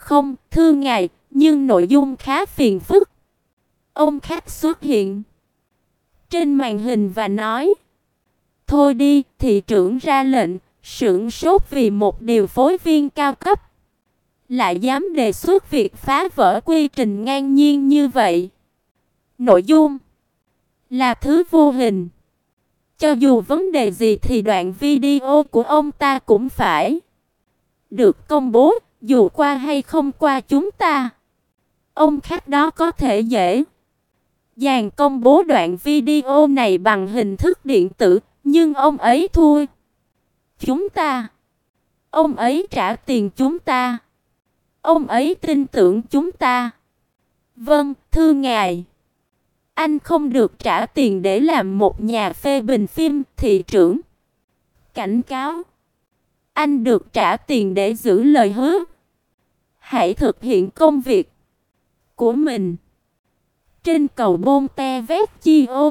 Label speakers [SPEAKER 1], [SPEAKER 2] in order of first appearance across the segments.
[SPEAKER 1] Không, thưa ngài, nhưng nội dung khá phiền phức. Ông khách xuất hiện trên màn hình và nói: Thôi đi, thị trưởng ra lệnh. Sửng sốt vì một điều phối viên cao cấp lại dám đề xuất việc phá vỡ quy trình ngang nhiên như vậy. Nội dung là thứ vô hình. Cho dù vấn đề gì thì đoạn video của ông ta cũng phải được công bố, dù qua hay không qua chúng ta. Ông khách đó có thể dễ dàng công bố đoạn video này bằng hình thức điện tử, nhưng ông ấy thua chúng ta. Ông ấy trả tiền chúng ta. Ông ấy tin tưởng chúng ta. Vâng, thưa ngài. Anh không được trả tiền để làm một nhà phê bình phim, thị trưởng. Cảnh cáo. Anh được trả tiền để giữ lời hứa. Hãy thực hiện công việc của mình. Trên cầu Montevideo.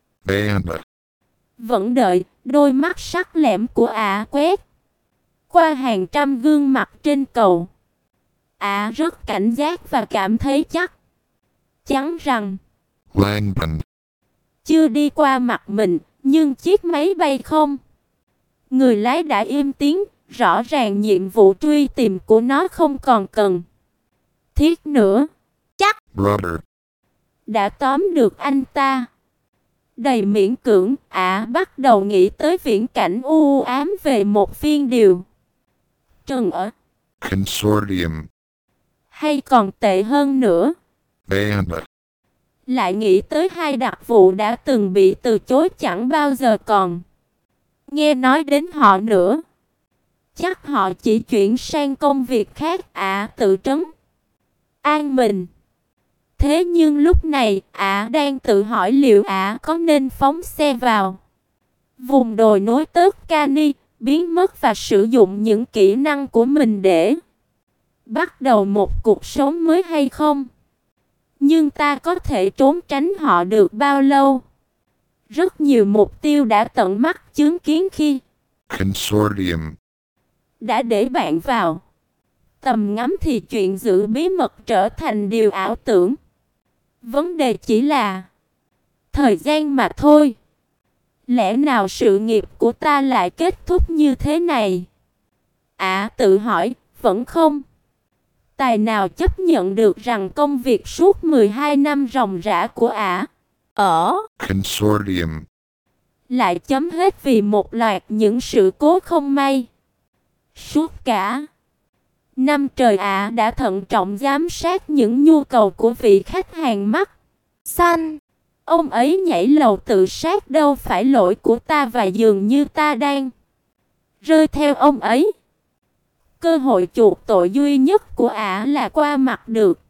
[SPEAKER 1] Vẫn đợi, đôi mắt sắc lẹm của ả quét qua hàng trăm gương mặt trên cầu. Ả rất cảnh giác và cảm thấy chắc chắn rằng chưa đi qua mặt mình, nhưng chiếc máy bay không. Người lái đã im tiếng, rõ ràng nhiệm vụ truy tìm của nó không còn cần thiết nữa. Chắc đã tóm được anh ta. Đầy miễn cưỡng, ả bắt đầu nghĩ tới viễn cảnh u ám về một phiên điều trần ở
[SPEAKER 2] Consortium.
[SPEAKER 1] Hay còn tệ hơn nữa, lại nghĩ tới hai đặc vụ đã từng bị từ chối chẳng bao giờ còn nghe nói đến họ nữa. Chắc họ chỉ chuyển sang công việc khác. Ả tự trấn an mình. Thế nhưng lúc này, ả đang tự hỏi liệu ả có nên phóng xe vào vùng đồi núi Tuscany, biến mất và sử dụng những kỹ năng của mình để bắt đầu một cuộc sống mới hay không? Nhưng ta có thể trốn tránh họ được bao lâu? Rất nhiều mục tiêu đã tận mắt chứng kiến khi
[SPEAKER 2] Consortium
[SPEAKER 1] đã để bạn vào tầm ngắm thì chuyện giữ bí mật trở thành điều ảo tưởng. Vấn đề chỉ là thời gian mà thôi. Lẽ nào sự nghiệp của ta lại kết thúc như thế này? Ả tự hỏi, vẫn không tài nào chấp nhận được rằng công việc suốt 12 năm ròng rã của ả ở
[SPEAKER 2] Consortium
[SPEAKER 1] lại chấm hết vì một loạt những sự cố không may. Suốt cả năm trời ả đã thận trọng giám sát những nhu cầu của vị khách hàng mắt xanh. Ông ấy nhảy lầu tự sát đâu phải lỗi của ta, và dường như ta đang rơi theo ông ấy. Cơ hội chuộc tội duy nhất của ả là qua mặt được.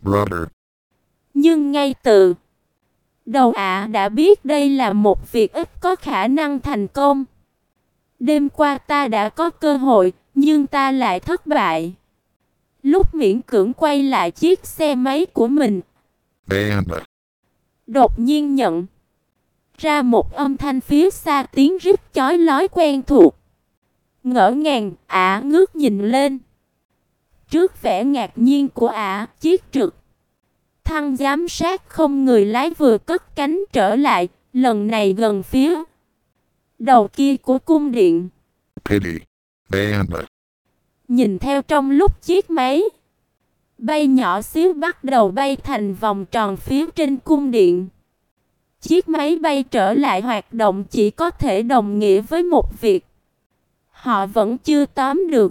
[SPEAKER 1] Nhưng ngay từ đầu ả đã biết đây là một việc ít có khả năng thành công. Đêm qua ta đã có cơ hội, nhưng ta lại thất bại. Lúc miễn cưỡng quay lại chiếc xe máy của mình, đột nhiên nhận ra một âm thanh phía xa, tiếng rít chói lói quen thuộc. Ngỡ ngàng, ả ngước nhìn lên. Trước vẻ ngạc nhiên của ả, chiếc trực thăng giám sát không người lái vừa cất cánh trở lại, lần này gần phía đầu kia của cung điện. Nhìn theo trong lúc chiếc máy bay nhỏ xíu bắt đầu bay thành vòng tròn phía trên cung điện. Chiếc máy bay trở lại hoạt động chỉ có thể đồng nghĩa với một việc. Họ vẫn chưa tóm được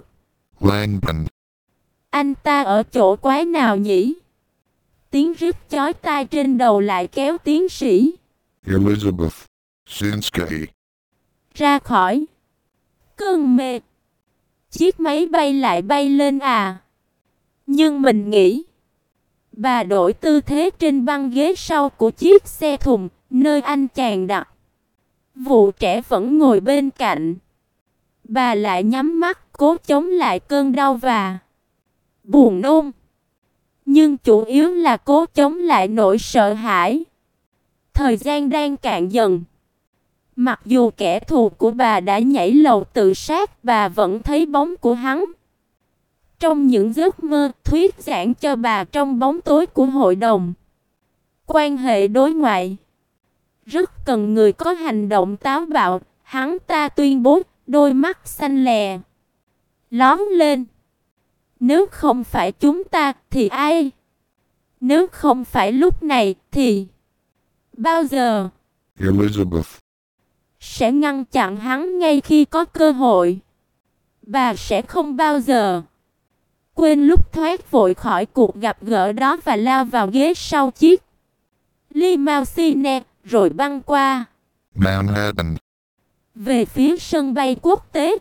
[SPEAKER 1] anh ta ở chỗ quái nào nhỉ? Tiếng rít chói tai trên đầu lại kéo tiến sĩ
[SPEAKER 2] Elizabeth Zinsky
[SPEAKER 1] ra khỏi cơn mê. Chiếc máy bay lại bay lên à? Nhưng mình nghĩ bà đổi tư thế trên băng ghế sau của chiếc xe thùng, nơi anh chàng đặt vụ trẻ vẫn ngồi bên cạnh. Bà lại nhắm mắt, cố chống lại cơn đau và buồn nôn. Nhưng chủ yếu là cố chống lại nỗi sợ hãi. Thời gian đang cạn dần. Mặc dù kẻ thù của bà đã nhảy lầu tự sát, bà vẫn thấy bóng của hắn Trong những giấc mơ, thuyết giảng cho bà trong bóng tối của hội đồng quan hệ đối ngoại. Rất cần người có hành động táo bạo, hắn ta tuyên bố, đôi mắt xanh lè lóe lên. Nếu không phải chúng ta thì ai? Nếu không phải lúc này thì bao giờ?
[SPEAKER 2] Elizabeth.
[SPEAKER 1] Sẽ ngăn chặn hắn ngay khi có cơ hội. Bà sẽ không bao giờ quên lúc thoát vội khỏi cuộc gặp gỡ đó và lao vào ghế sau chiếc limousine rồi băng qua
[SPEAKER 2] Manhattan.
[SPEAKER 1] về phía sân bay quốc tế.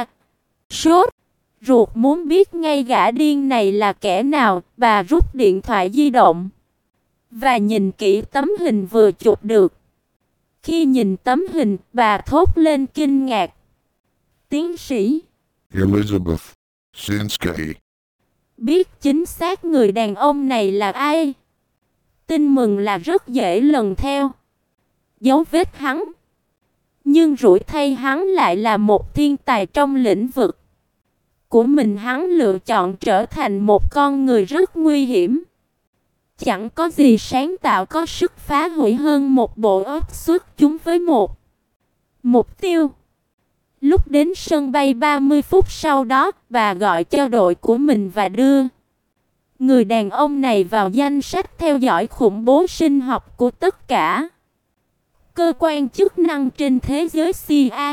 [SPEAKER 1] Sốt ruột muốn biết ngay gã điên này là kẻ nào. Bà rút điện thoại di động và nhìn kỹ tấm hình vừa chụp được. Khi nhìn tấm hình, bà thốt lên kinh ngạc. Tiến sĩ
[SPEAKER 2] Elizabeth Sinsky.
[SPEAKER 1] biết chính xác người đàn ông này là ai. Tin mừng là rất dễ lần theo dấu vết hắn. Nhưng rủi thay hắn lại là một thiên tài trong lĩnh vực của mình. Hắn lựa chọn trở thành một con người rất nguy hiểm. Chẳng có gì sáng tạo có sức phá hủy hơn một bộ óc xuất chúng với một mục tiêu. Lúc đến sân bay 30 phút sau đó, bà gọi cho đội của mình và đưa người đàn ông này vào danh sách theo dõi khủng bố sinh học của tất cả cơ quan chức năng trên thế giới, CIA,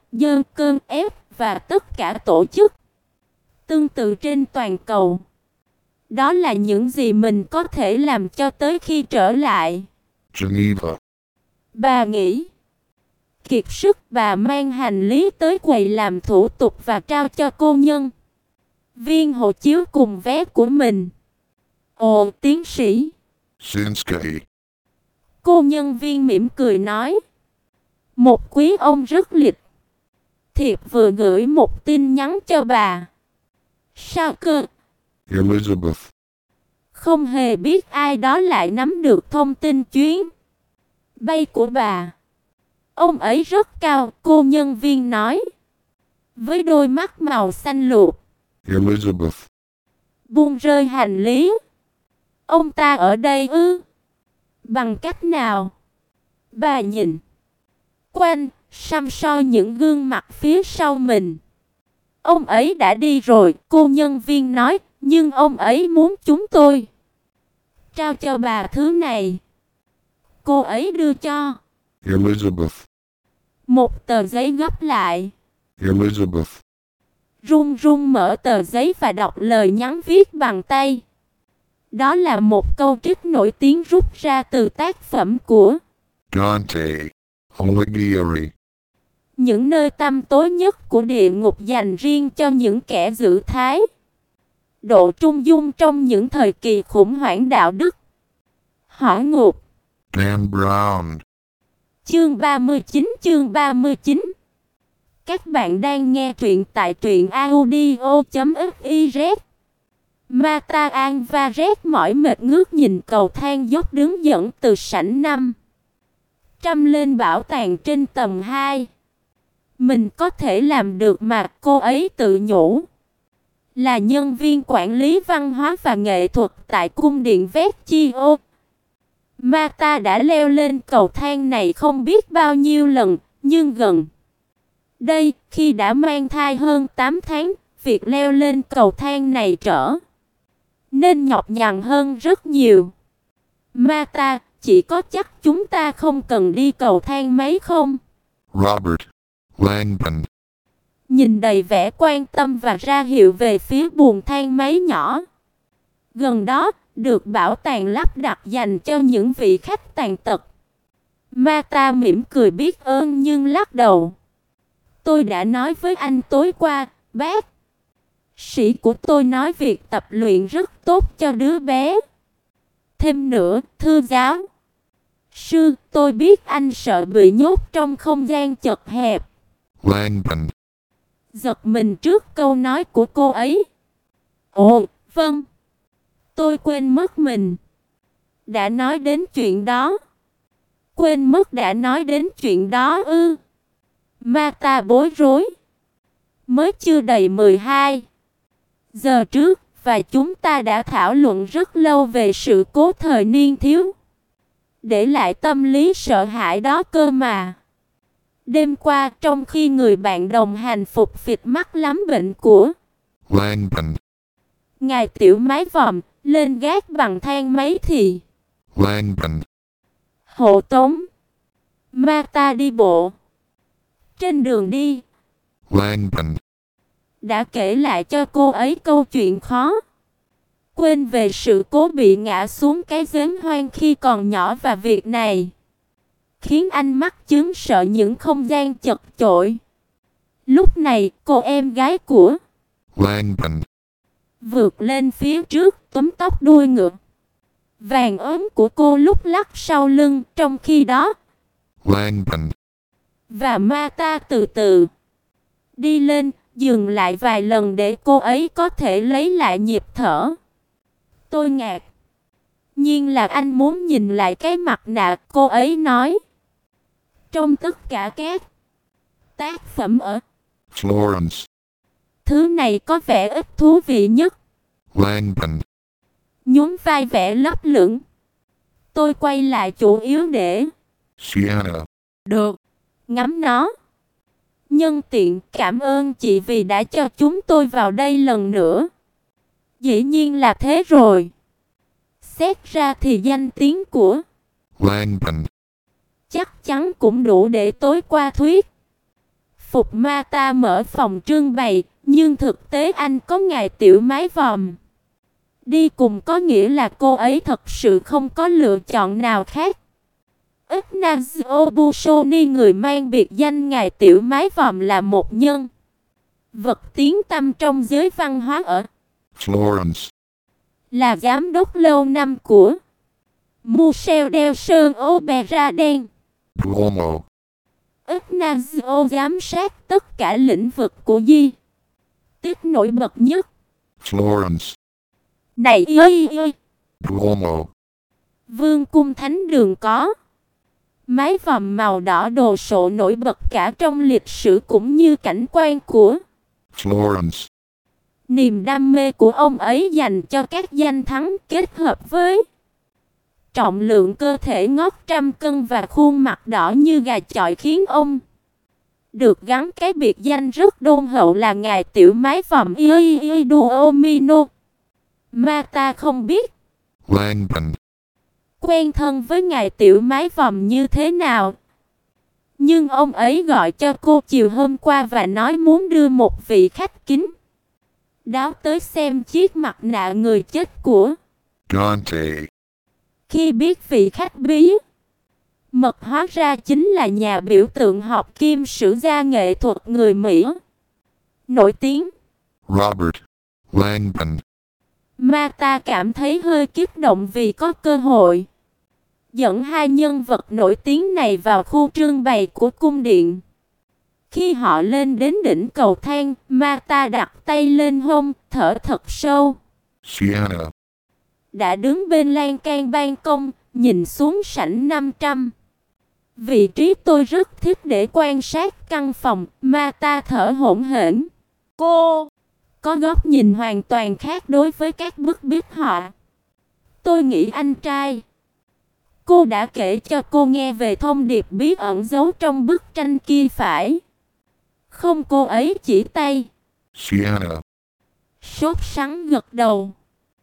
[SPEAKER 1] F và tất cả tổ chức tương tự trên toàn cầu. Đó là những gì mình có thể làm cho tới khi trở lại
[SPEAKER 2] Geneva.
[SPEAKER 1] Bà nghĩ kiệt sức, bà mang hành lý tới quầy làm thủ tục và trao cho cô nhân viên hộ chiếu cùng vé của mình. Ồ, tiến sĩ
[SPEAKER 2] Sinsky.
[SPEAKER 1] Cô nhân viên mỉm cười nói. Một quý ông rất lịch thiệp vừa gửi một tin nhắn cho bà. Sao cơ?
[SPEAKER 2] Elizabeth.
[SPEAKER 1] Không hề biết ai đó lại nắm được thông tin chuyến bay của bà. Ông ấy rất cao, cô nhân viên nói, với đôi mắt màu xanh lục.
[SPEAKER 2] Elizabeth.
[SPEAKER 1] Buông rơi hành lý. Ông ta ở đây ư? Bằng cách nào? Bà nhìn quanh, săm soi những gương mặt phía sau mình. Ông ấy đã đi rồi, cô nhân viên nói, nhưng ông ấy muốn chúng tôi trao cho bà thứ này. Cô ấy đưa cho
[SPEAKER 2] Elizabeth.
[SPEAKER 1] một tờ giấy gấp lại.
[SPEAKER 2] Elizabeth.
[SPEAKER 1] Run run mở tờ giấy và đọc lời nhắn viết bằng tay. Đó là một câu trích nổi tiếng rút ra từ tác phẩm của
[SPEAKER 2] Dante Alighieri.
[SPEAKER 1] những nơi tăm tối nhất của địa ngục dành riêng cho những kẻ giữ thái độ trung dung trong những thời kỳ khủng hoảng đạo đức. Hỏa ngục.
[SPEAKER 2] Dan Brown.
[SPEAKER 1] Chương 39. Các bạn đang nghe truyện tại truyện audio.fiz. Mata Anvaret mỏi mệt ngước nhìn cầu thang dốc đứng dẫn từ sảnh 500 lên bảo tàng trên tầng 2. Mình có thể làm được mà, cô ấy tự nhủ. Là nhân viên quản lý văn hóa và nghệ thuật tại cung điện Vecchio. Mata đã leo lên cầu thang này không biết bao nhiêu lần, nhưng gần đây, khi đã mang thai hơn 8 tháng, việc leo lên cầu thang này trở nên nhọc nhằn hơn rất nhiều. Mata, chỉ có chắc chúng ta không cần đi cầu thang máy không?
[SPEAKER 2] Robert Langdon.
[SPEAKER 1] Nhìn đầy vẻ quan tâm và ra hiệu về phía buồng thang máy nhỏ gần đó, được bảo tàng lắp đặt dành cho những vị khách tàn tật. Mata mỉm cười biết ơn nhưng lắc đầu. Tôi đã nói với anh tối qua, bác sĩ của tôi nói việc tập luyện rất tốt cho đứa bé. Thêm nữa, thưa giáo sư, tôi biết anh sợ bị nhốt trong không gian chật hẹp.
[SPEAKER 2] Langdon.
[SPEAKER 1] Giật mình trước câu nói của cô ấy. Ồ, vâng. Tôi quên mất mình đã nói đến chuyện đó. Quên mất đã nói đến chuyện đó ư? Mata bối rối. Mới chưa đầy 12 giờ trước và chúng ta đã thảo luận rất lâu về sự cố thời niên thiếu, để lại tâm lý sợ hãi đó cơ mà. Đêm qua, trong khi người bạn đồng hành phục phịt mắc lắm bệnh của
[SPEAKER 2] Langdon,
[SPEAKER 1] ngài tiểu mái vòm, lên gác bằng thang máy thì
[SPEAKER 2] Langdon,
[SPEAKER 1] hộ tống Martha đi bộ. Trên đường đi,
[SPEAKER 2] Langdon,
[SPEAKER 1] đã kể lại cho cô ấy câu chuyện khó quên về sự cố bị ngã xuống cái giếng hoang khi còn nhỏ, và việc này khiến anh mắc chứng sợ những không gian chật chội. Lúc này, cô em gái của
[SPEAKER 2] Langdon,
[SPEAKER 1] vượt lên phía trước, túm tóc đuôi ngựa vàng ốm của cô lúc lắc sau lưng, trong khi đó
[SPEAKER 2] Langdon,
[SPEAKER 1] và Martha từ từ đi lên, dừng lại vài lần để cô ấy có thể lấy lại nhịp thở. Tôi ngạc nhiên là anh muốn nhìn lại cái mặt nạ, cô ấy nói. Trong tất cả các tác phẩm ở
[SPEAKER 2] Florence,
[SPEAKER 1] thứ này có vẻ ít thú vị nhất.
[SPEAKER 2] Langdon,
[SPEAKER 1] Nhún vai vẻ lấp lửng. Tôi quay lại chủ yếu để
[SPEAKER 2] Sienna,
[SPEAKER 1] được ngắm nó. Nhân tiện cảm ơn chị vì đã cho chúng tôi vào đây lần nữa. Dĩ nhiên là thế rồi. Xét ra thì danh tiếng của
[SPEAKER 2] Langdon,
[SPEAKER 1] chắc chắn cũng đủ để tối qua thuyết phục Martha mở phòng trưng bày, nhưng thực tế anh có ngài tiểu mái vòm đi cùng, có nghĩa là cô ấy thật sự không có lựa chọn nào khác. Ignazio Busoni, người mang biệt danh ngài tiểu mái vòm, là một nhân vật tiếng tăm trong giới văn hóa ở
[SPEAKER 2] Florence,
[SPEAKER 1] là giám đốc lâu năm của Museo del Sơn Opera đen.
[SPEAKER 2] Duomo,
[SPEAKER 1] Ignazio giám sát tất cả lĩnh vực của di tích nổi bật nhất.
[SPEAKER 2] Florence,
[SPEAKER 1] Này ơi!
[SPEAKER 2] Duomo,
[SPEAKER 1] Vương cung thánh đường có mái vòm màu đỏ đồ sộ nổi bật cả trong lịch sử cũng như cảnh quan của
[SPEAKER 2] Florence,
[SPEAKER 1] niềm đam mê của ông ấy dành cho các danh thắng, kết hợp với trọng lượng cơ thể ngót trăm cân và khuôn mặt đỏ như gà chọi, khiến ông được gắn cái biệt danh rất đôn hậu là ngài tiểu mái vòm Duomino. Martha không biết
[SPEAKER 2] Langdon,
[SPEAKER 1] quen thân với ngài tiểu mái vòm như thế nào, nhưng ông ấy gọi cho cô chiều hôm qua và nói muốn đưa một vị khách kính đáo tới xem chiếc mặt nạ người chết của
[SPEAKER 2] Dante,
[SPEAKER 1] Khi biết vị khách bí mật hóa ra chính là nhà biểu tượng học kim sử gia nghệ thuật người Mỹ nổi tiếng,
[SPEAKER 2] Robert, Langdon,
[SPEAKER 1] Martha cảm thấy hơi kích động vì có cơ hội dẫn hai nhân vật nổi tiếng này vào khu trưng bày của cung điện. Khi họ lên đến đỉnh cầu thang, Martha đặt tay lên hông, thở thật sâu.
[SPEAKER 2] Sienna,
[SPEAKER 1] Đã đứng bên lan can ban công, nhìn xuống sảnh 500. Vị trí tôi rất thích để quan sát căn phòng, Martha thở hổn hển. Cô có góc nhìn hoàn toàn khác đối với các bức bích họa. Tôi nghĩ anh trai cô đã kể cho cô nghe về thông điệp bí ẩn giấu trong bức tranh kia phải không? Cô ấy chỉ tay.
[SPEAKER 2] Sienna,
[SPEAKER 1] Sốt sắng gật đầu.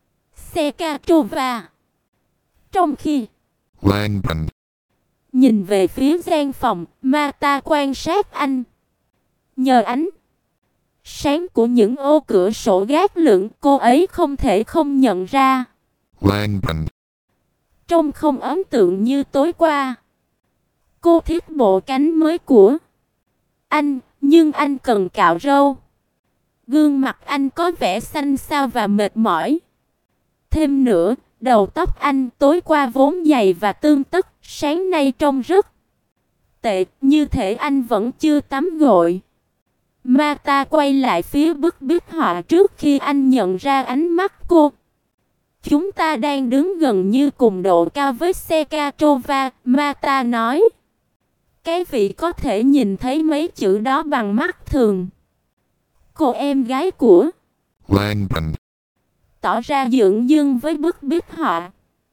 [SPEAKER 1] Sekatova. Trong khi
[SPEAKER 2] Langdon,
[SPEAKER 1] nhìn về phía gian phòng, Martha quan sát anh. Nhờ ánh sáng của những ô cửa sổ gác lửng, cô ấy không thể không nhận ra
[SPEAKER 2] Langdon,
[SPEAKER 1] trông không ấn tượng như tối qua. Cô thích bộ cánh mới của anh, nhưng anh cần cạo râu. Gương mặt anh có vẻ xanh xao và mệt mỏi. Thêm nữa, đầu tóc anh tối qua vốn dày và tươm tất, sáng nay trông rất tệ, như thể anh vẫn chưa tắm gội. Martha quay lại phía bức bích họa trước khi anh nhận ra ánh mắt cô. Chúng ta đang đứng gần như cùng độ cao với Sekatova, Martha nói. Cái vị có thể nhìn thấy mấy chữ đó bằng mắt thường. Cô em gái của
[SPEAKER 2] Langbin.
[SPEAKER 1] Tỏ ra dửng dưng với bức bích họa.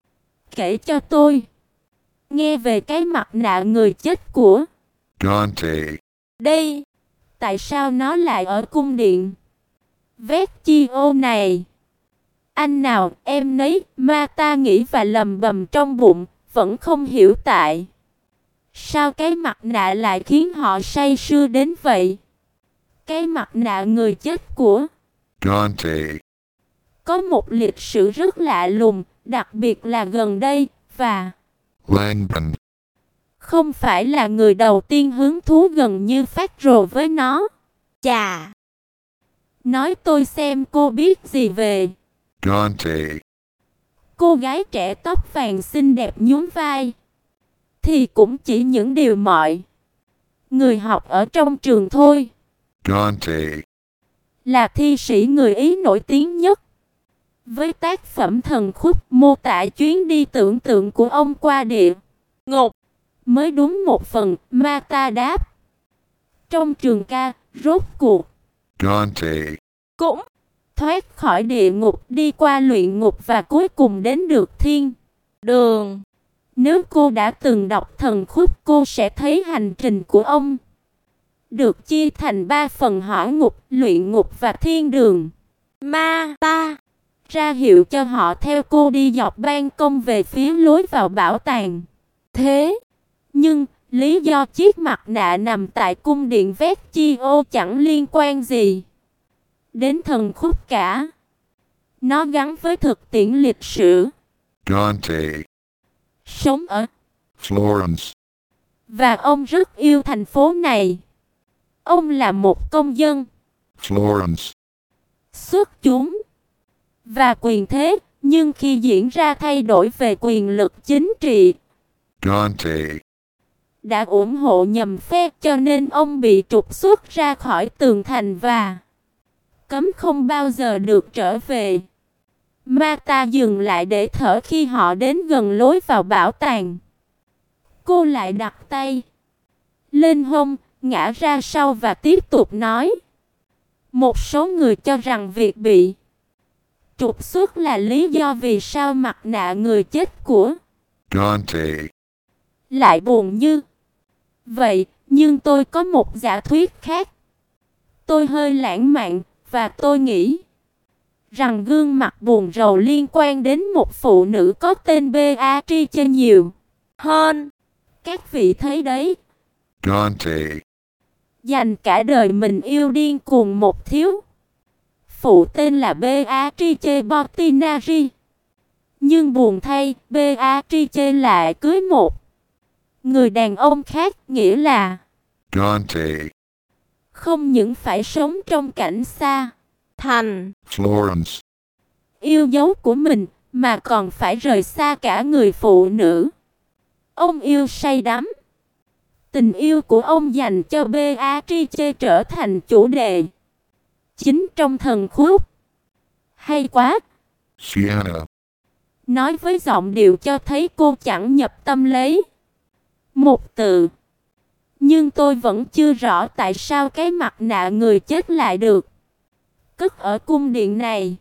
[SPEAKER 1] Kể cho tôi nghe về cái mặt nạ người chết của
[SPEAKER 2] Dante.
[SPEAKER 1] đây. Tại sao nó lại ở cung điện Vecchio này? Anh nào em nấy, Marta nghĩ và lầm bầm trong bụng, vẫn không hiểu tại sao cái mặt nạ lại khiến họ say sưa đến vậy. Cái mặt nạ người chết của
[SPEAKER 2] Dante.
[SPEAKER 1] có một lịch sử rất lạ lùng, đặc biệt là gần đây, và
[SPEAKER 2] Langbin.
[SPEAKER 1] không phải là người đầu tiên hứng thú gần như phát rồ với nó. Chà! Nói tôi xem cô biết gì về
[SPEAKER 2] Dante.
[SPEAKER 1] cô gái trẻ tóc vàng xinh đẹp nhún vai. Thì cũng chỉ những điều mọi người học ở trong trường thôi.
[SPEAKER 2] Dante.
[SPEAKER 1] Là thi sĩ người Ý nổi tiếng nhất, với tác phẩm Thần Khúc mô tả chuyến đi tưởng tượng của ông qua địa ngục. Mới đúng một phần, Marta đáp. Trong trường ca, rốt cuộc
[SPEAKER 2] Dante.
[SPEAKER 1] cũng thoát khỏi địa ngục, đi qua luyện ngục và cuối cùng đến được thiên đường. Nếu cô đã từng đọc Thần Khúc, cô sẽ thấy hành trình của ông được chia thành 3 phần: hỏa ngục, luyện ngục và thiên đường. Marta ra hiệu cho họ theo cô đi dọc ban công về phía lối vào bảo tàng. Thế nhưng lý do chiếc mặt nạ nằm tại cung điện Vecchio chẳng liên quan gì đến Thần Khúc cả. Nó gắn với thực tiễn lịch sử.
[SPEAKER 2] Dante.
[SPEAKER 1] Sống ở
[SPEAKER 2] Florence.
[SPEAKER 1] và ông rất yêu thành phố này. Ông là một công dân
[SPEAKER 2] Florence.
[SPEAKER 1] xuất chúng và quyền thế, nhưng khi diễn ra thay đổi về quyền lực chính trị,
[SPEAKER 2] Dante.
[SPEAKER 1] đã ủng hộ nhầm phe, cho nên ông bị trục xuất ra khỏi tường thành và cấm không bao giờ được trở về. Marta dừng lại để thở khi họ đến gần lối vào bảo tàng. Cô lại đặt tay lên hông, ngã ra sau và tiếp tục nói. Một số người cho rằng việc bị trục xuất là lý do vì sao mặt nạ người chết của
[SPEAKER 2] Dante.
[SPEAKER 1] lại buồn như vậy, nhưng tôi có một giả thuyết khác. Tôi hơi lãng mạn, và tôi nghĩ rằng gương mặt buồn rầu liên quan đến một phụ nữ có tên Beatrice nhiều hơn. Các vị thấy đấy,
[SPEAKER 2] Dante.
[SPEAKER 1] dành cả đời mình yêu điên cuồng một thiếu phụ tên là Beatrice Portinari. Nhưng buồn thay, Beatrice lại cưới một người đàn ông khác, nghĩa là
[SPEAKER 2] Dante.
[SPEAKER 1] không những phải sống trong cảnh xa thành
[SPEAKER 2] Florence.
[SPEAKER 1] yêu dấu của mình, mà còn phải rời xa cả người phụ nữ ông yêu say đắm. Tình yêu của ông dành cho Beatrice trở thành chủ đề chính trong Thần Khúc. Hay quá!
[SPEAKER 2] Sienna.
[SPEAKER 1] Nói với giọng điệu cho thấy cô chẳng nhập tâm lấy một từ. Nhưng tôi vẫn chưa rõ tại sao cái mặt nạ người chết lại được cất ở cung điện này.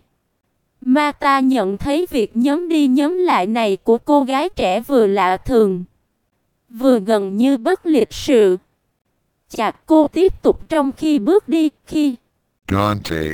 [SPEAKER 1] Marta nhận thấy việc nhấm đi nhấm lại này của cô gái trẻ vừa lạ thường, vừa gần như bất lịch sự. Chặt cô tiếp tục trong khi bước đi. Khi
[SPEAKER 2] Dante.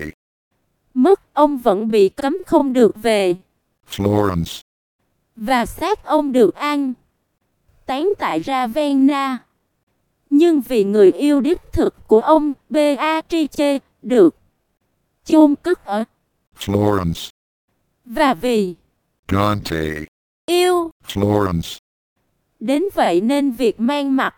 [SPEAKER 1] mất ông vẫn bị cấm không được về,
[SPEAKER 2] Florence.
[SPEAKER 1] và xác ông được an táng tại Ravenna. Nhưng vì người yêu đích thực của ông, Beatrice, được chôn cất ở
[SPEAKER 2] Florence.
[SPEAKER 1] và vì
[SPEAKER 2] Dante.
[SPEAKER 1] yêu
[SPEAKER 2] Florence.
[SPEAKER 1] đến vậy nên việc mang mặt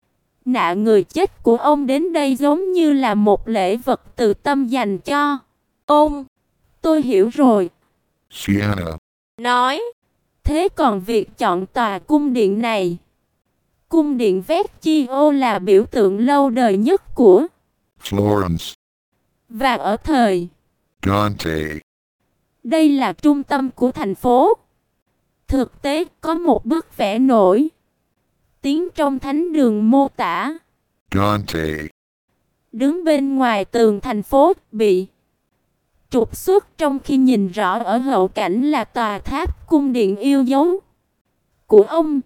[SPEAKER 1] nạ người chết của ông đến đây giống như là một lễ vật từ tâm dành cho ông. Tôi hiểu rồi.
[SPEAKER 2] Sienna.
[SPEAKER 1] Nói. Thế còn việc chọn tòa cung điện này, cung điện Vecchio là biểu tượng lâu đời nhất của
[SPEAKER 2] Florence.
[SPEAKER 1] và ở thời
[SPEAKER 2] Dante.
[SPEAKER 1] đây là trung tâm của thành phố. Thực tế có một bức vẽ nổi tiếng trong thánh đường mô tả
[SPEAKER 2] Dante.
[SPEAKER 1] đứng bên ngoài tường thành phố, bị trục xuất trong khi nhìn rõ ở hậu cảnh là tòa tháp cung điện yêu dấu của ông.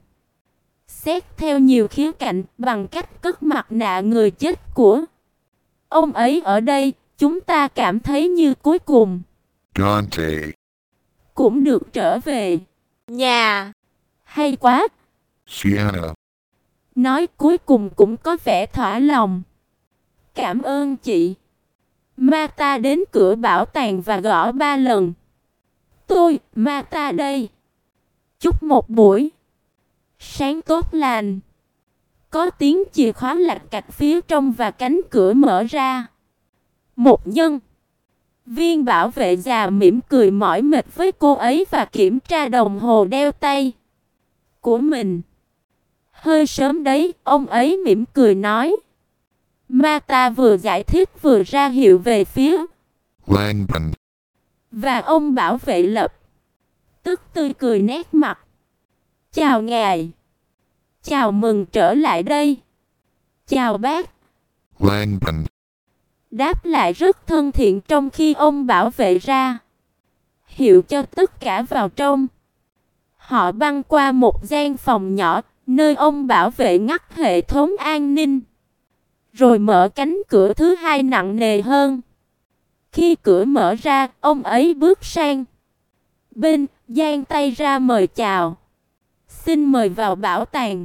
[SPEAKER 1] Xét theo nhiều khía cạnh bằng cách cất mặt nạ người chết của ông ấy ở đây, chúng ta cảm thấy như cuối cùng
[SPEAKER 2] Dante.
[SPEAKER 1] cũng được trở về
[SPEAKER 3] nhà.
[SPEAKER 1] Hay quá.
[SPEAKER 2] Sienna.
[SPEAKER 1] Nói cuối cùng cũng có vẻ thỏa lòng. Cảm ơn chị. Marta đến cửa bảo tàng và gõ 3 lần. Tôi, Marta đây. Chúc một buổi sáng tốt lành. Có tiếng chìa khóa lạch cạch phía trong và cánh cửa mở ra. Một nhân viên bảo vệ già mỉm cười mỏi mệt với cô ấy và kiểm tra đồng hồ đeo tay của mình. Hơi sớm đấy, ông ấy mỉm cười nói. Marta vừa giải thích vừa ra hiệu về phía
[SPEAKER 2] Langdon.
[SPEAKER 1] và ông bảo vệ lập tức tươi cười nét mặt. Chào ngài. Chào mừng trở lại đây. Chào bác.
[SPEAKER 2] Langdon.
[SPEAKER 1] Đáp lại rất thân thiện trong khi ông bảo vệ ra hiệu cho tất cả vào trong. Họ băng qua một gian phòng nhỏ nơi ông bảo vệ ngắt hệ thống an ninh, rồi mở cánh cửa thứ hai nặng nề hơn. Khi cửa mở ra, ông ấy bước sang bên, giang tay ra mời chào. Xin mời vào bảo tàng.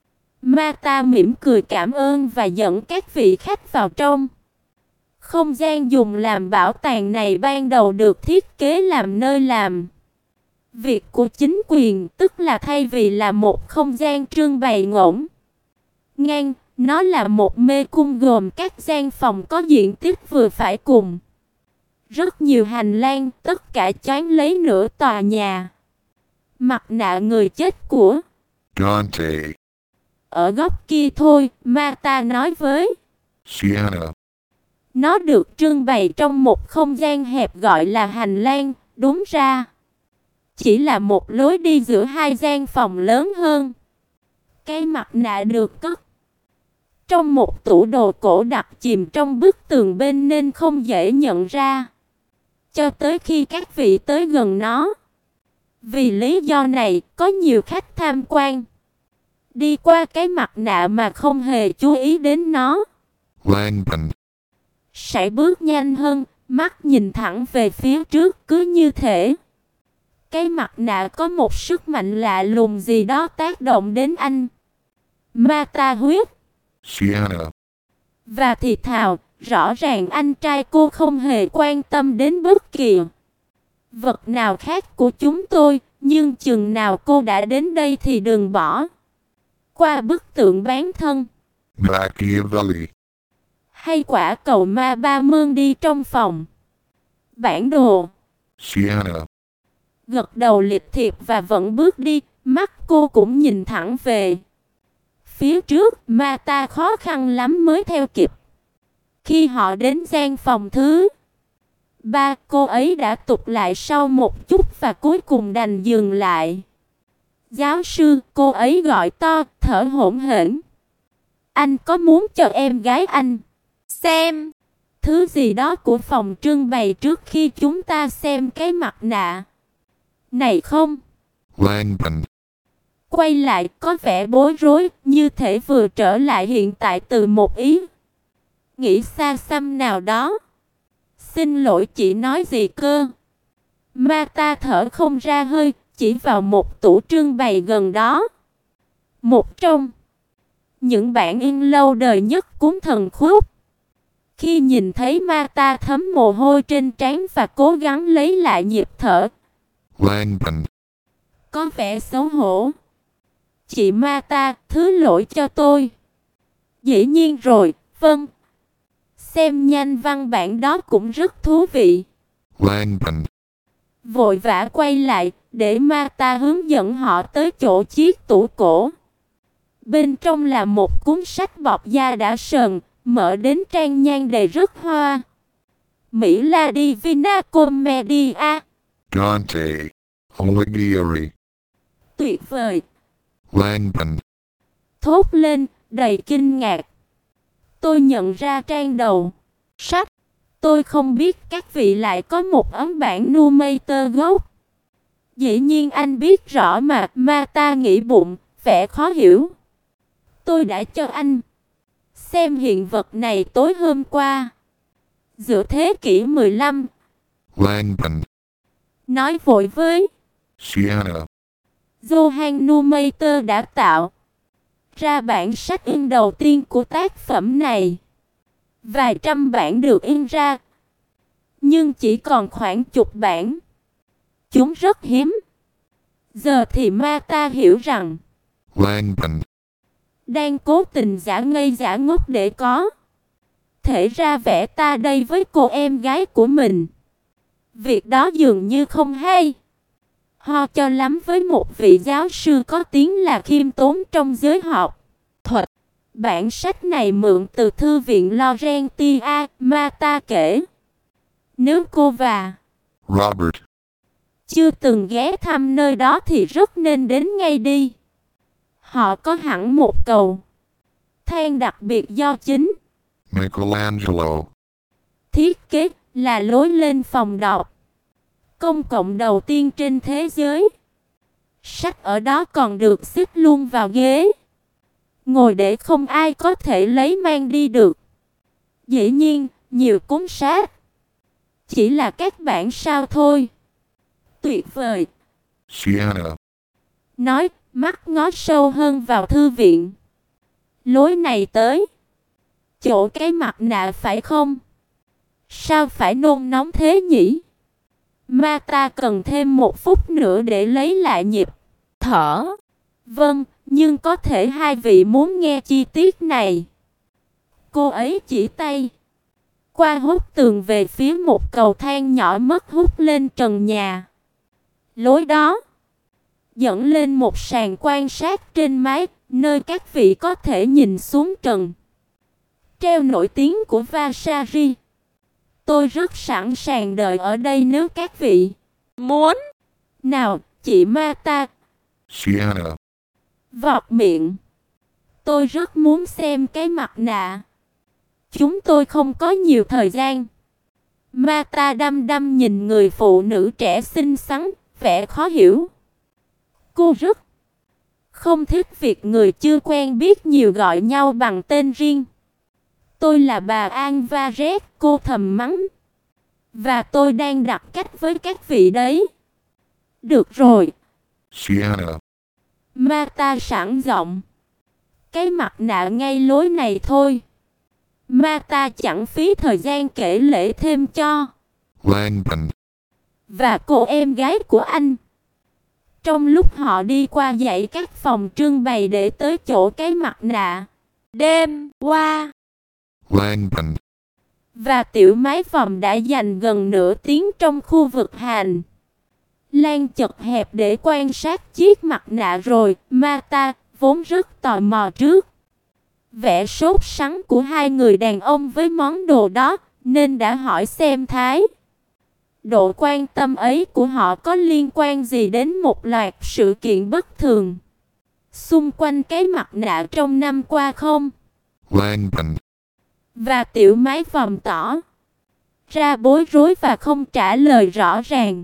[SPEAKER 1] Marta mỉm cười cảm ơn và dẫn các vị khách vào trong. Không gian dùng làm bảo tàng này ban đầu được thiết kế làm nơi làm việc của chính quyền, tức là thay vì là một không gian trưng bày ngổn ngang, nó là một mê cung gồm các gian phòng có diện tích vừa phải cùng rất nhiều hành lang, tất cả choán lấy nửa tòa nhà. Mặt nạ người chết của
[SPEAKER 2] Dante.
[SPEAKER 1] ở góc kia thôi, Marta nói với
[SPEAKER 2] Sienna.
[SPEAKER 1] nó được trưng bày trong một không gian hẹp gọi là hành lang, đúng ra chỉ là một lối đi giữa hai gian phòng lớn hơn. Cái mặt nạ được cất trong một tủ đồ cổ đặc chìm trong bức tường bên nên không dễ nhận ra cho tới khi các vị tới gần nó. Vì lý do này, có nhiều khách tham quan đi qua cái mặt nạ mà không hề chú ý đến nó.
[SPEAKER 2] Langdon.
[SPEAKER 1] Sải bước nhanh hơn, mắt nhìn thẳng về phía trước, cứ như thể cái mặt nạ có một sức mạnh lạ lùng gì đó tác động đến anh. Marta huyết
[SPEAKER 2] Sienna.
[SPEAKER 1] và thì thào, rõ ràng anh trai cô không hề quan tâm đến bất kỳ vật nào khác của chúng tôi, nhưng chừng nào cô đã đến đây thì đừng bỏ qua bức tượng bán thân
[SPEAKER 2] Machiavelli.
[SPEAKER 1] hay quả cầu ma ba mương đi trong phòng. Bản đồ.
[SPEAKER 2] Sienna.
[SPEAKER 1] Gật đầu lịch thiệp và vẫn bước đi, mắt cô cũng nhìn thẳng về phía trước. Marta khó khăn lắm mới theo kịp. Khi họ đến gian phòng thứ 3, cô ấy đã tụt lại sau một chút và cuối cùng đành dừng lại. Giáo sư, cô ấy gọi to, thở hổn hển. Anh có muốn cho em gái anh
[SPEAKER 3] Xem
[SPEAKER 1] thứ gì đó của phòng trưng bày trước khi chúng ta xem cái mặt nạ này không?
[SPEAKER 2] Langdon.
[SPEAKER 1] Quay lại có vẻ bối rối, như thể vừa trở lại hiện tại từ một ý nghĩ xa xăm nào đó. Xin lỗi, chị nói gì cơ? Marta thở không ra hơi, chỉ vào một tủ trưng bày gần đó. Một trong những bản in lâu đời nhất cuốn Thần Khúc. Khi nhìn thấy Marta thấm mồ hôi trên trán và cố gắng lấy lại nhịp thở,
[SPEAKER 2] Langdon.
[SPEAKER 1] có vẻ xấu hổ. Chị Marta, thứ lỗi cho tôi. Dĩ nhiên rồi, vâng. Xem nhanh văn bản đó cũng rất thú vị.
[SPEAKER 2] Langdon.
[SPEAKER 1] Vội vã quay lại, để Marta hướng dẫn họ tới chỗ chiếc tủ cổ. Bên trong là một cuốn sách bọc da đã sờn, mở đến trang nhan đầy rất hoa. Mỹ La Divina Commedia.
[SPEAKER 2] Dante. Alighieri.
[SPEAKER 1] Tuyệt vời.
[SPEAKER 2] Langdon.
[SPEAKER 1] Thốt lên, đầy kinh ngạc. Tôi nhận ra trang đầu sách Tôi không biết các vị lại có một ấn bản Numator gốc. Dĩ nhiên anh biết rõ mà, Mata nghĩ bụng, vẻ khó hiểu. Tôi đã cho anh xem hiện vật này tối hôm qua. Giữa thế kỷ 15.
[SPEAKER 2] Langdon.
[SPEAKER 1] Nói vội với
[SPEAKER 2] Sienna.
[SPEAKER 1] Johann Numator đã tạo ra bản sách in đầu tiên của tác phẩm này. Vài trăm bản được in ra, nhưng chỉ còn khoảng chục bản. Chúng rất hiếm. Giờ thì Mata hiểu rằng
[SPEAKER 2] Langdon.
[SPEAKER 1] đang cố tình giả ngây giả ngốc để có thể ra vẻ ta đây với cô em gái của mình. Việc đó dường như không hay ho cho lắm với một vị giáo sư có tiếng là khiêm tốn trong giới học thuật. Bản sách này mượn từ thư viện Laurentia, Mata kể. Nếu cô và
[SPEAKER 2] Robert
[SPEAKER 1] chưa từng ghé thăm nơi đó thì rất nên đến ngay đi. Họ có hẳn một cầu thang đặc biệt do chính
[SPEAKER 2] Michelangelo
[SPEAKER 1] thiết kế, là lối lên phòng đọc công cộng đầu tiên trên thế giới. Sách ở đó còn được xếp luôn vào ghế ngồi để không ai có thể lấy mang đi được. Dĩ nhiên, nhiều cuốn sách chỉ là các bản sao thôi. Tuyệt vời.
[SPEAKER 2] Sienna.
[SPEAKER 1] Nói, mắt ngó sâu hơn vào thư viện. Lối này tới chỗ cái mặt nạ phải không? Sao phải nôn nóng thế nhỉ? Mata cần thêm 1 phút nữa để lấy lại nhịp thở. Vâng, nhưng có thể hai vị muốn nghe chi tiết này. Cô ấy chỉ tay qua hút tường về phía một cầu thang nhỏ mất hút lên trần nhà. Lối đó dẫn lên một sàn quan sát trên mái, nơi các vị có thể nhìn xuống trần treo nổi tiếng của Vasari. Tôi rất sẵn sàng đợi ở đây nếu các vị
[SPEAKER 3] muốn.
[SPEAKER 1] Nào, chị Mata.
[SPEAKER 2] Sienna.
[SPEAKER 1] Vọt miệng. Tôi rất muốn xem cái mặt nạ. Chúng tôi không có nhiều thời gian. Mata đăm đăm nhìn người phụ nữ trẻ xinh xắn, vẻ khó hiểu. Cô rất không thích việc người chưa quen biết nhiều gọi nhau bằng tên riêng. Tôi là bà Alvarez, cô thầm mắng. Và tôi đang đặt cách với các vị đấy. Được rồi.
[SPEAKER 2] Sienna.
[SPEAKER 1] Mata sẵn giọng. Cái mặt nạ ngay lối này thôi. Mata chẳng phí thời gian kể lể thêm cho
[SPEAKER 2] Langdon
[SPEAKER 1] và cô em gái của anh. Trong lúc họ đi qua dãy các phòng trưng bày để tới chỗ cái mặt nạ,
[SPEAKER 3] Đêm qua,
[SPEAKER 2] Langdon
[SPEAKER 1] và tiểu mái vòm đã dành gần nửa tiếng trong khu vực hành lang chật hẹp để quan sát chiếc mặt nạ rồi. Mata vốn rất tò mò trước vẻ sốt sắng của hai người đàn ông với món đồ đó, nên đã hỏi xem thái độ quan tâm ấy của họ có liên quan gì đến một loạt sự kiện bất thường xung quanh cái mặt nạ trong năm qua không.
[SPEAKER 2] Langdon
[SPEAKER 1] Và tiểu mái vòm tỏ ra bối rối và không trả lời rõ ràng.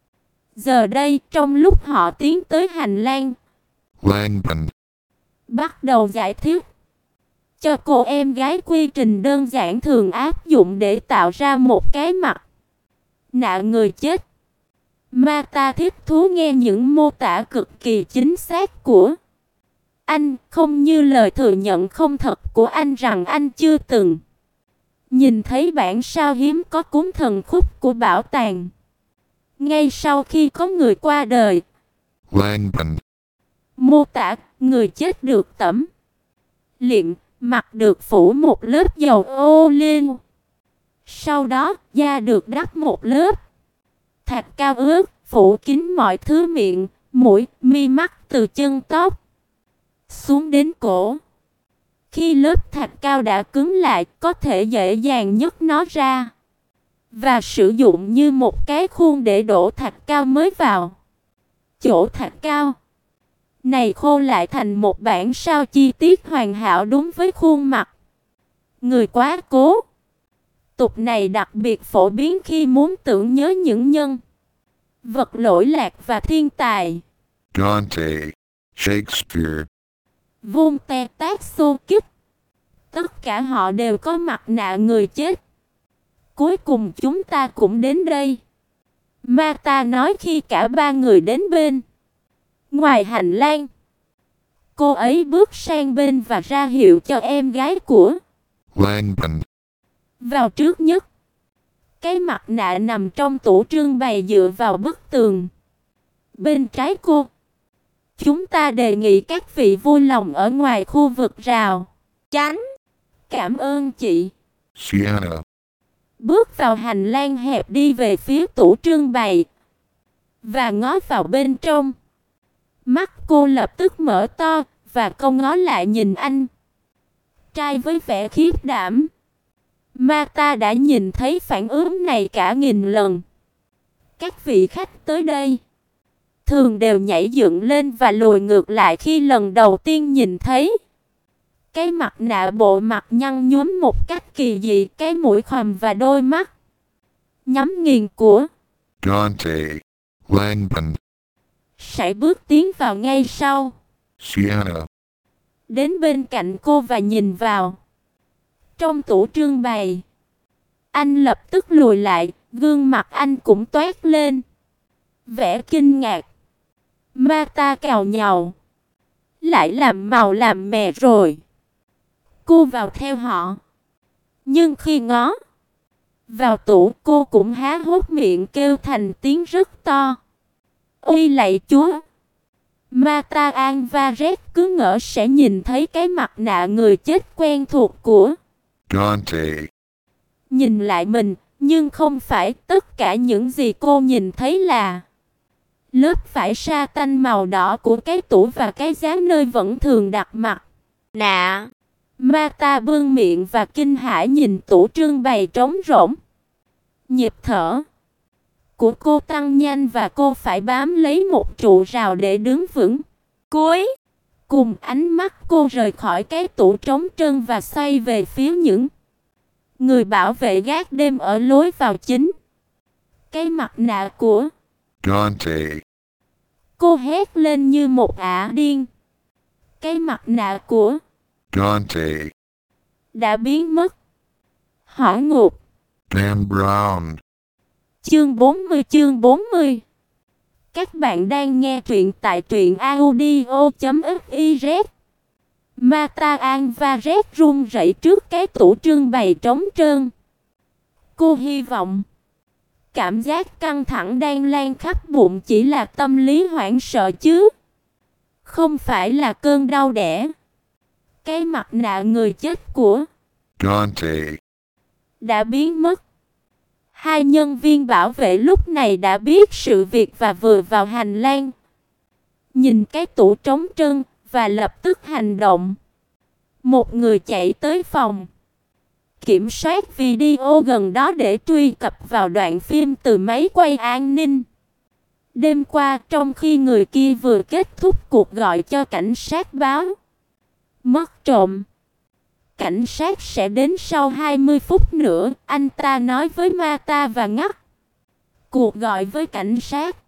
[SPEAKER 1] Giờ đây, trong lúc họ tiến tới hành lang,
[SPEAKER 2] Langdon
[SPEAKER 1] bắt đầu giải thích cho cô em gái quy trình đơn giản thường áp dụng để tạo ra một cái mặt nạ người chết. Mata thích thú nghe những mô tả cực kỳ chính xác của anh, không như lời thừa nhận không thật của anh rằng anh chưa từng nhìn thấy bản sao hiếm có cuốn thần khúc của bảo tàng. Ngay sau khi có người qua đời,
[SPEAKER 2] Langdon
[SPEAKER 1] mô tả người chết được tẩm liệm, mặt được phủ một lớp dầu ô liu. Sau đó, da được đắp một lớp thạch cao ướt, phủ kín mọi thứ miệng, mũi, mi mắt từ chân tóc xuống đến cổ. Khi lớp thạch cao đã cứng lại, có thể dễ dàng nhấc nó ra và sử dụng như một cái khuôn để đổ thạch cao mới vào. Chỗ thạch cao này khô lại thành một bản sao chi tiết hoàn hảo đúng với khuôn mặt. Người quá cố tục này đặc biệt phổ biến khi muốn tưởng nhớ những nhân vật lỗi lạc và thiên tài.
[SPEAKER 2] Dante, Shakespeare,
[SPEAKER 1] Voltaire, Tác Xô Kích. Tất cả họ đều có mặt nạ người chết. Cuối cùng chúng ta cũng đến đây. Marta nói khi cả ba người đến bên ngoài hành lang. Cô ấy bước sang bên và ra hiệu cho em gái của
[SPEAKER 2] Langdon,
[SPEAKER 1] vào trước nhất. Cái mặt nạ nằm trong tủ trưng bày dựa vào bức tường. Bên trái cô. Chúng ta đề nghị các vị vui lòng ở ngoài khu vực rào chắn. Cảm ơn chị.
[SPEAKER 2] Sienna,
[SPEAKER 1] Bước vào hành lang hẹp đi về phía tủ trưng bày và ngó vào bên trong. Mắt cô lập tức mở to và câu ngó lại nhìn anh trai với vẻ khiếp đảm. Marta đã nhìn thấy phản ứng này cả nghìn lần. Các vị khách tới đây thường đều nhảy dựng lên và lùi ngược lại khi lần đầu tiên nhìn thấy cái mặt nạ, bộ mặt nhăn nhúm một cách kỳ dị, cái mũi khoằm và đôi mắt nhắm nghiền của
[SPEAKER 2] Dante, Langdon,
[SPEAKER 1] sải bước tiến vào ngay sau.
[SPEAKER 2] Sienna,
[SPEAKER 1] Đến bên cạnh cô và nhìn vào trong tủ trưng bày. Anh lập tức lùi lại, gương mặt anh cũng toát lên vẻ kinh ngạc. Marta cào nhàu. Lại làm màu làm mè rồi. Cô vào theo họ. Nhưng khi ngó vào tủ, cô cũng há hốc miệng kêu thành tiếng rất to. Ôi lạy Chúa! Marta Alvarez cứ ngỡ sẽ nhìn thấy cái mặt nạ người chết quen thuộc của
[SPEAKER 2] Dante,
[SPEAKER 1] nhìn lại mình, nhưng không phải. Tất cả những gì cô nhìn thấy là lớp vải sa tanh màu đỏ của cái tủ và cái giá nơi vẫn thường đặt mặt
[SPEAKER 3] nạ.
[SPEAKER 1] Marta bưng miệng và kinh hãi nhìn tủ trưng bày trống rỗng. Nhịp thở của cô tăng nhanh và cô phải bám lấy một trụ rào để đứng vững.
[SPEAKER 3] Cuối
[SPEAKER 1] Cùng ánh mắt cô rời khỏi cái tủ trống trơn và xoay về phía những người bảo vệ gác đêm ở lối vào chính. Cái mặt nạ của
[SPEAKER 2] Dante,
[SPEAKER 1] cô hét lên như một ả điên. Cái mặt nạ của
[SPEAKER 2] Dante,
[SPEAKER 1] đã biến mất. Hỏa ngục.
[SPEAKER 2] Dan Brown,
[SPEAKER 1] Chương 40. Các bạn đang nghe truyện tại truyện audio.fiz. Marta Alvarez run rẩy trước cái tủ trưng bày trống trơn. Cô hy vọng cảm giác căng thẳng đang lan khắp bụng chỉ là tâm lý hoảng sợ chứ không phải là cơn đau đẻ. Cái mặt nạ người chết của
[SPEAKER 2] Dante,
[SPEAKER 1] đã biến mất. Hai nhân viên bảo vệ lúc này đã biết sự việc và vừa vào hành lang. Nhìn cái tủ trống trơn và lập tức hành động. Một người chạy tới phòng kiểm soát video gần đó để truy cập vào đoạn phim từ máy quay an ninh. Đêm qua, trong khi người kia vừa kết thúc cuộc gọi cho cảnh sát báo mất trộm, cảnh sát sẽ đến sau 20 phút nữa, anh ta nói với Marta và ngắt cuộc gọi với cảnh sát.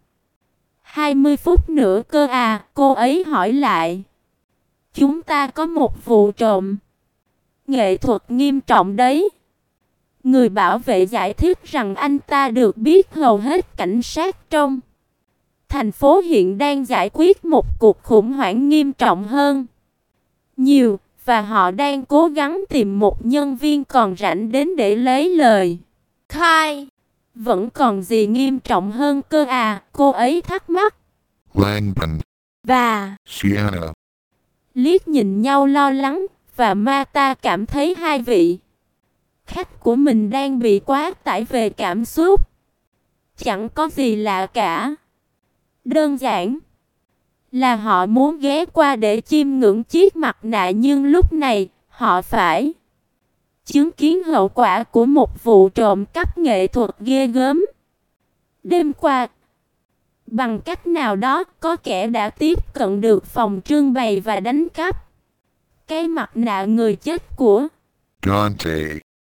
[SPEAKER 1] 20 phút nữa cơ à? Cô ấy hỏi lại. Chúng ta có một vụ trộm nghệ thuật nghiêm trọng đấy. Người bảo vệ giải thích rằng anh ta được biết hầu hết cảnh sát trong thành phố hiện đang giải quyết một cuộc khủng hoảng nghiêm trọng hơn nhiều, và họ đang cố gắng tìm một nhân viên còn rảnh đến để lấy lời
[SPEAKER 3] khai.
[SPEAKER 1] Vẫn còn gì nghiêm trọng hơn cơ à? Cô ấy thắc mắc.
[SPEAKER 2] Langdon,
[SPEAKER 3] Và
[SPEAKER 2] Sienna,
[SPEAKER 1] Liếc nhìn nhau lo lắng, và Marta cảm thấy hai vị khách của mình đang bị quá tải về cảm xúc. Chẳng có gì lạ cả. Đơn giản là họ muốn ghé qua để chiêm ngưỡng chiếc mặt nạ, nhưng lúc này họ phải chứng kiến hậu quả của một vụ trộm cắp nghệ thuật ghê gớm. Đêm qua, bằng cách nào đó, có kẻ đã tiếp cận được phòng trưng bày và đánh cắp cái mặt nạ người chết của
[SPEAKER 2] Dante,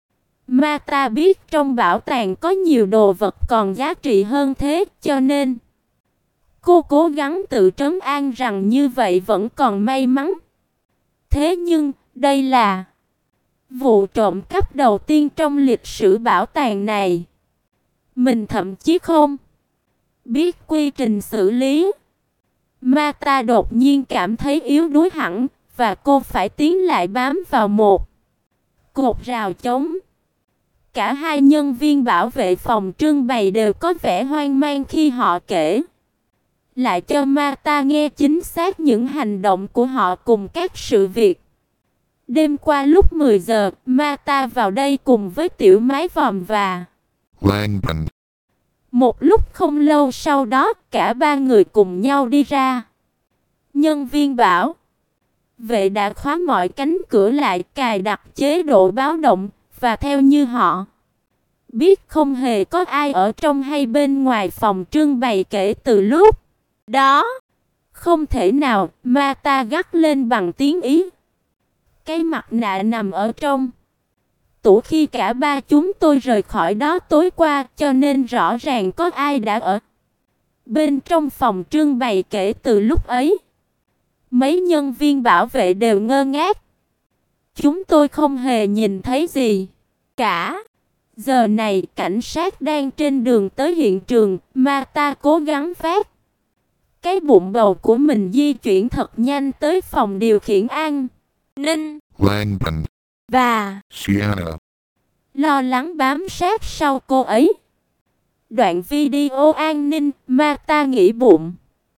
[SPEAKER 1] Marta biết trong bảo tàng có nhiều đồ vật còn giá trị hơn thế, cho nên cô cố gắng tự trấn an rằng như vậy vẫn còn may mắn. Thế nhưng, đây là vụ trộm cắp đầu tiên trong lịch sử bảo tàng này. Mình thậm chí không biết quy trình xử lý. Marta đột nhiên cảm thấy yếu đuối hẳn, và cô phải tiến lại bám vào một cột rào chống. Cả hai nhân viên bảo vệ phòng trưng bày đều có vẻ hoang mang khi họ kể lại cho Marta nghe chính xác những hành động của họ cùng các sự việc. Đêm qua lúc 10 giờ, Marta vào đây cùng với tiểu mái vòm và
[SPEAKER 2] Langdon.
[SPEAKER 1] Một lúc không lâu sau đó, cả ba người cùng nhau đi ra. Nhân viên bảo vệ đã khóa mọi cánh cửa lại, cài đặt chế độ báo động, và theo như họ biết không hề có ai ở trong hay bên ngoài phòng trưng bày kể từ lúc
[SPEAKER 3] đó.
[SPEAKER 1] Không thể nào, Marta gắt lên bằng tiếng Ý. Cái mặt nạ nằm ở trong tủ khi cả ba chúng tôi rời khỏi đó tối qua, cho nên rõ ràng có ai đã ở bên trong phòng trưng bày kể từ lúc ấy. Mấy nhân viên bảo vệ đều ngơ ngác. Chúng tôi không hề nhìn thấy gì cả. Giờ này, cảnh sát đang trên đường tới hiện trường. Marta cố gắng vác cái bụng bầu của mình di chuyển thật nhanh tới phòng điều khiển an ninh.
[SPEAKER 2] Langdon.
[SPEAKER 3] Và
[SPEAKER 2] Sienna.
[SPEAKER 1] Lo lắng bám sát sau cô ấy. Đoạn video an ninh, Marta nghĩ bụng.